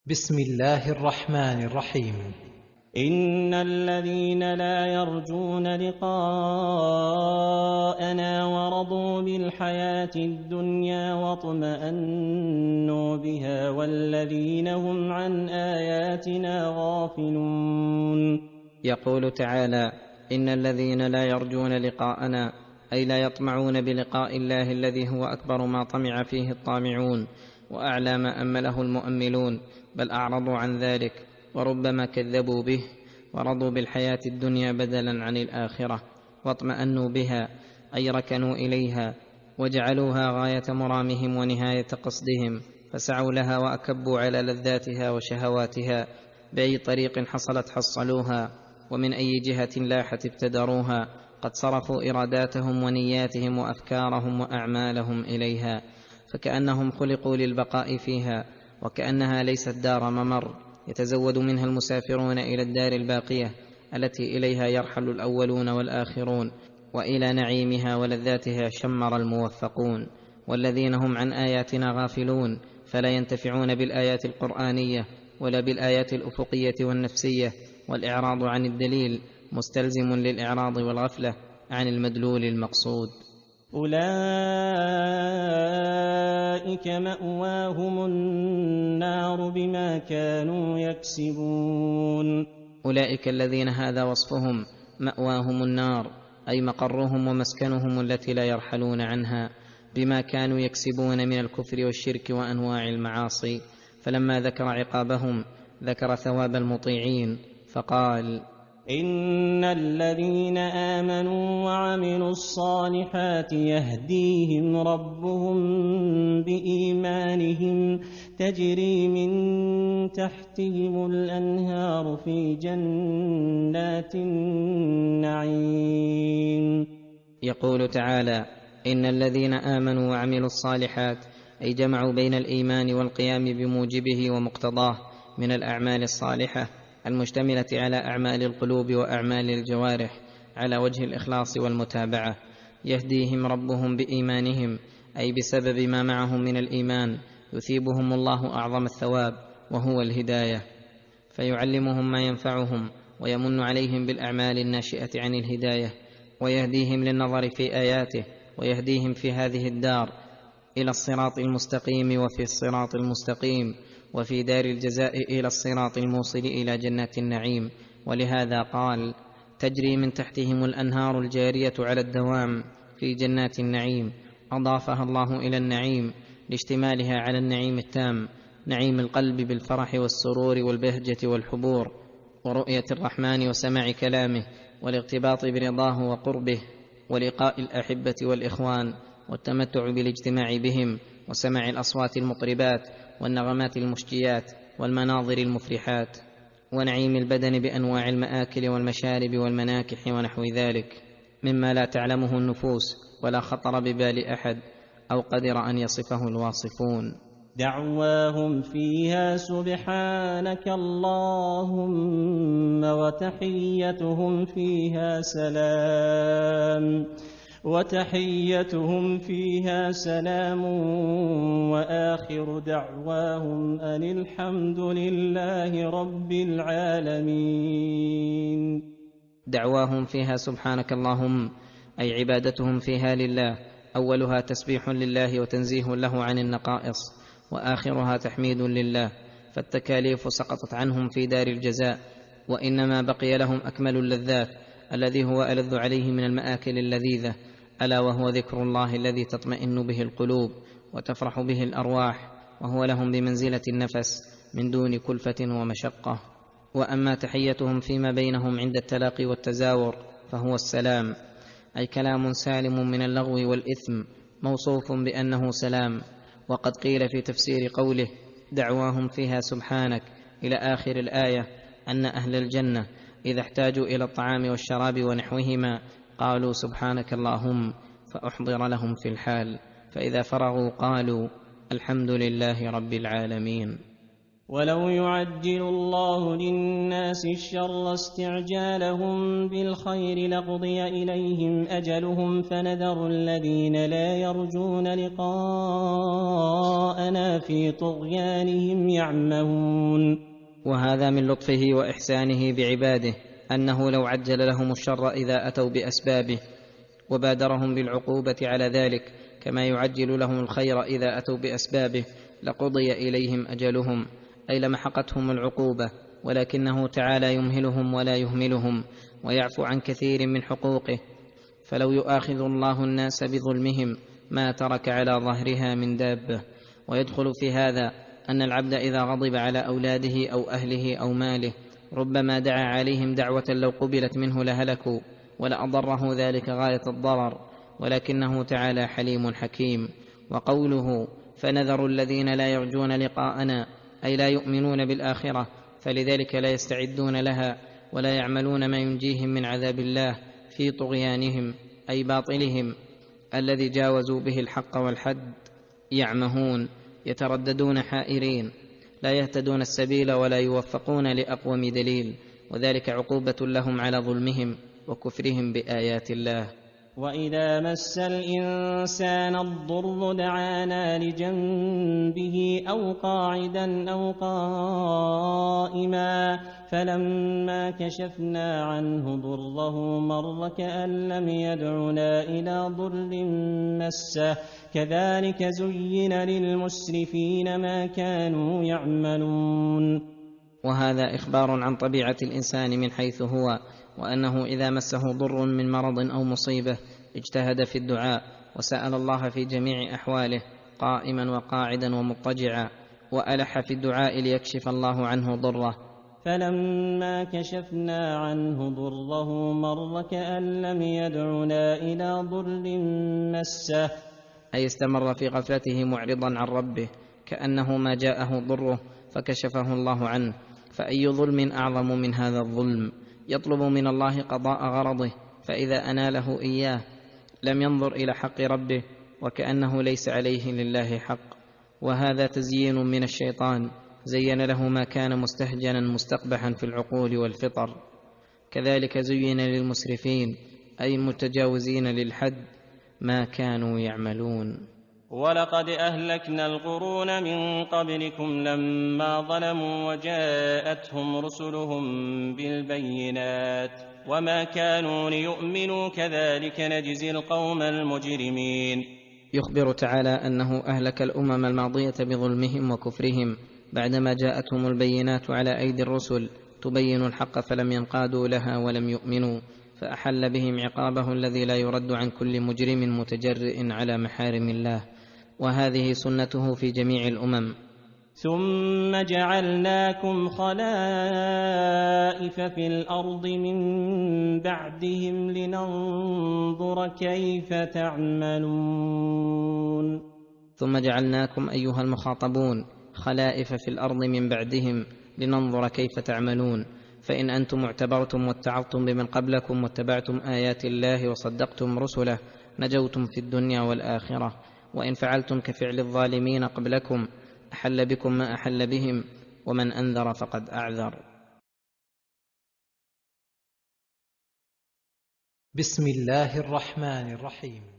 بسم الله الرحمن الرحيم. إن الذين لا يرجون لقاءنا ورضوا بالحياة الدنيا واطمأنوا بها والذين هم عن آياتنا غافلون. يقول تعالى: إن الذين لا يرجون لقاءنا، أي لا يطمعون بلقاء الله الذي هو أكبر ما طمع فيه الطامعون وأعلى ما أمله المؤملون، بل أعرضوا عن ذلك وربما كذبوا به ورضوا بالحياة الدنيا بدلا عن الآخرة، واطمأنوا بها أي ركنوا إليها وجعلوها غاية مرامهم ونهاية قصدهم، فسعوا لها وأكبوا على لذاتها وشهواتها، بأي طريق حصلت حصلوها، ومن أي جهة لاحت ابتدروها، قد صرفوا إراداتهم ونياتهم وأفكارهم وأعمالهم إليها، فكأنهم خلقوا للبقاء فيها، وكأنها ليست دار ممر يتزود منها المسافرون إلى الدار الباقية التي إليها يرحل الأولون والآخرون، وإلى نعيمها ولذاتها شمر الموفقون. والذين هم عن آياتنا غافلون فلا ينتفعون بالآيات القرآنية ولا بالآيات الأفقية والنفسية، والإعراض عن الدليل مستلزم للإعراض والغفلة عن المدلول المقصود. أولئك مأواهم النار بما كانوا يكسبون. أولئك الذين هذا وصفهم مأواهم النار، أي مقرهم ومسكنهم التي لا يرحلون عنها، بما كانوا يكسبون من الكفر والشرك وأنواع المعاصي. فلما ذكر عقابهم ذكر ثواب المطيعين فقال: إن الذين آمنوا وعملوا الصالحات يهديهم ربهم بإيمانهم تجري من تحتهم الأنهار في جنات النعيم. يقول تعالى: إن الذين آمنوا وعملوا الصالحات، أي جمعوا بين الإيمان والقيام بموجبه ومقتضاه من الأعمال الصالحة المشتملة على أعمال القلوب وأعمال الجوارح على وجه الإخلاص والمتابعة، يهديهم ربهم بإيمانهم، أي بسبب ما معهم من الإيمان يثيبهم الله أعظم الثواب وهو الهداية، فيعلمهم ما ينفعهم ويمن عليهم بالأعمال الناشئة عن الهداية، ويهديهم للنظر في آياته، ويهديهم في هذه الدار إلى الصراط المستقيم وفي الصراط المستقيم، وفي دار الجزاء إلى الصراط الموصل إلى جنات النعيم. ولهذا قال: تجري من تحتهم الأنهار الجارية على الدوام في جنات النعيم، أضافها الله إلى النعيم لاشتمالها على النعيم التام، نعيم القلب بالفرح والسرور والبهجة والحبور ورؤية الرحمن وسماع كلامه والاغتباط برضاه وقربه ولقاء الأحبة والإخوان والتمتع بالاجتماع بهم وسماع الأصوات المطربات والنغمات المشجيات والمناظر المفرحات، ونعيم البدن بأنواع المآكل والمشارب والمناكح ونحو ذلك مما لا تعلمه النفوس ولا خطر ببال أحد أو قدر أن يصفه الواصفون. دعواهم فيها سبحانك اللهم وتحيتهم فيها سلام وآخر دعواهم أن الحمد لله رب العالمين. دعواهم فيها سبحانك اللهم، أي عبادتهم فيها لله، أولها تسبيح لله وتنزيه له عن النقائص، وآخرها تحميد لله، فالتكاليف سقطت عنهم في دار الجزاء، وإنما بقي لهم أكمل اللذات الذي هو ألذ عليه من المآكل اللذيذة، ألا وهو ذكر الله الذي تطمئن به القلوب وتفرح به الأرواح، وهو لهم بمنزلة النفس من دون كلفة ومشقة. وأما تحيتهم فيما بينهم عند التلاقي والتزاور فهو السلام، أي كلام سالم من اللغو والإثم موصوف بأنه سلام. وقد قيل في تفسير قوله دعواهم فيها سبحانك إلى آخر الآية أن أهل الجنة إذا احتاجوا إلى الطعام والشراب ونحوهما قالوا سبحانك اللهم، فأحضر لهم في الحال، فإذا فرغوا قالوا الحمد لله رب العالمين. ولو يعجل الله للناس الشر استعجالهم بالخير لقضي إليهم أجلهم فنذر الذين لا يرجون لقاءنا في طغيانهم يعمهون. وهذا من لطفه وإحسانه بعباده أنه لو عجل لهم الشر إذا أتوا بأسبابه وبادرهم بالعقوبة على ذلك كما يعجل لهم الخير إذا أتوا بأسبابه لقضي إليهم أجلهم، أي لمحقتهم العقوبة، ولكنه تعالى يمهلهم ولا يهملهم ويعفو عن كثير من حقوقه. فلو يؤاخذ الله الناس بظلمهم ما ترك على ظهرها من دابة. ويدخل في هذا أن العبد إذا غضب على أولاده أو أهله أو ماله ربما دعا عليهم دعوة لو قبلت منه لهلكوا ولأضره ذلك غاية الضرر، ولكنه تعالى حليم حكيم. وقوله فنذر الذين لا يرجون لقاءنا أي لا يؤمنون بالآخرة، فلذلك لا يستعدون لها ولا يعملون ما ينجيهم من عذاب الله في طغيانهم أي باطلهم الذي جاوزوا به الحق والحد، يعمهون يترددون حائرين لا يهتدون السبيل ولا يوفقون لأقوم دليل، وذلك عقوبة لهم على ظلمهم وكفرهم بآيات الله. وإذا مس الإنسان الضر دعانا لجنبه أو قاعدا أو قائما فلما كشفنا عنه ضره مر كأن لم يدعنا إلى ضر مسه كذلك زين للمسرفين ما كانوا يعملون. وهذا إخبار عن طبيعة الإنسان من حيث هو، وأنه إذا مسه ضر من مرض أو مصيبة اجتهد في الدعاء وسأل الله في جميع أحواله قائما وقاعدا ومضطجعا، وألح في الدعاء ليكشف الله عنه ضره. فلما كشفنا عنه ضره مر كأن لم يدعنا إلى ضر مسه، أي استمر في غفلته معرضا عن ربه كأنه ما جاءه ضره فكشفه الله عنه. فأي ظلم أعظم من هذا الظلم؟ يطلب من الله قضاء غرضه، فإذا أناله إياه لم ينظر إلى حق ربه وكأنه ليس عليه لله حق. وهذا تزيين من الشيطان زين له ما كان مستهجنا مستقبحا في العقول والفطر. كذلك زين للمسرفين أي المتجاوزين للحد ما كانوا يعملون. ولقد أهلكنا القرون من قبلكم لما ظلموا وجاءتهم رسلهم بالبينات وما كانوا ليؤمنوا كذلك نجزي القوم المجرمين. يخبر تعالى أنه أهلك الأمم الماضية بظلمهم وكفرهم بعدما جاءتهم البينات على أيدي الرسل تبين الحق فلم ينقادوا لها ولم يؤمنوا، فأحل بهم عقابه الذي لا يرد عن كل مجرم متجرئ على محارم الله، وهذه سنته في جميع الأمم. ثم جعلناكم خلائف في الأرض من بعدهم لننظر كيف تعملون. ثم جعلناكم أيها المخاطبون خلائف في الأرض من بعدهم لننظر كيف تعملون. فإن أنتم اعتبرتم واتعظتم بمن قبلكم واتبعتم آيات الله وصدقتم رسله نجوتم في الدنيا والآخرة، وإن فعلتم كفعل الظالمين قبلكم أحل بكم ما أحل بهم، ومن أنذر فقد أعذر. بسم الله الرحمن الرحيم.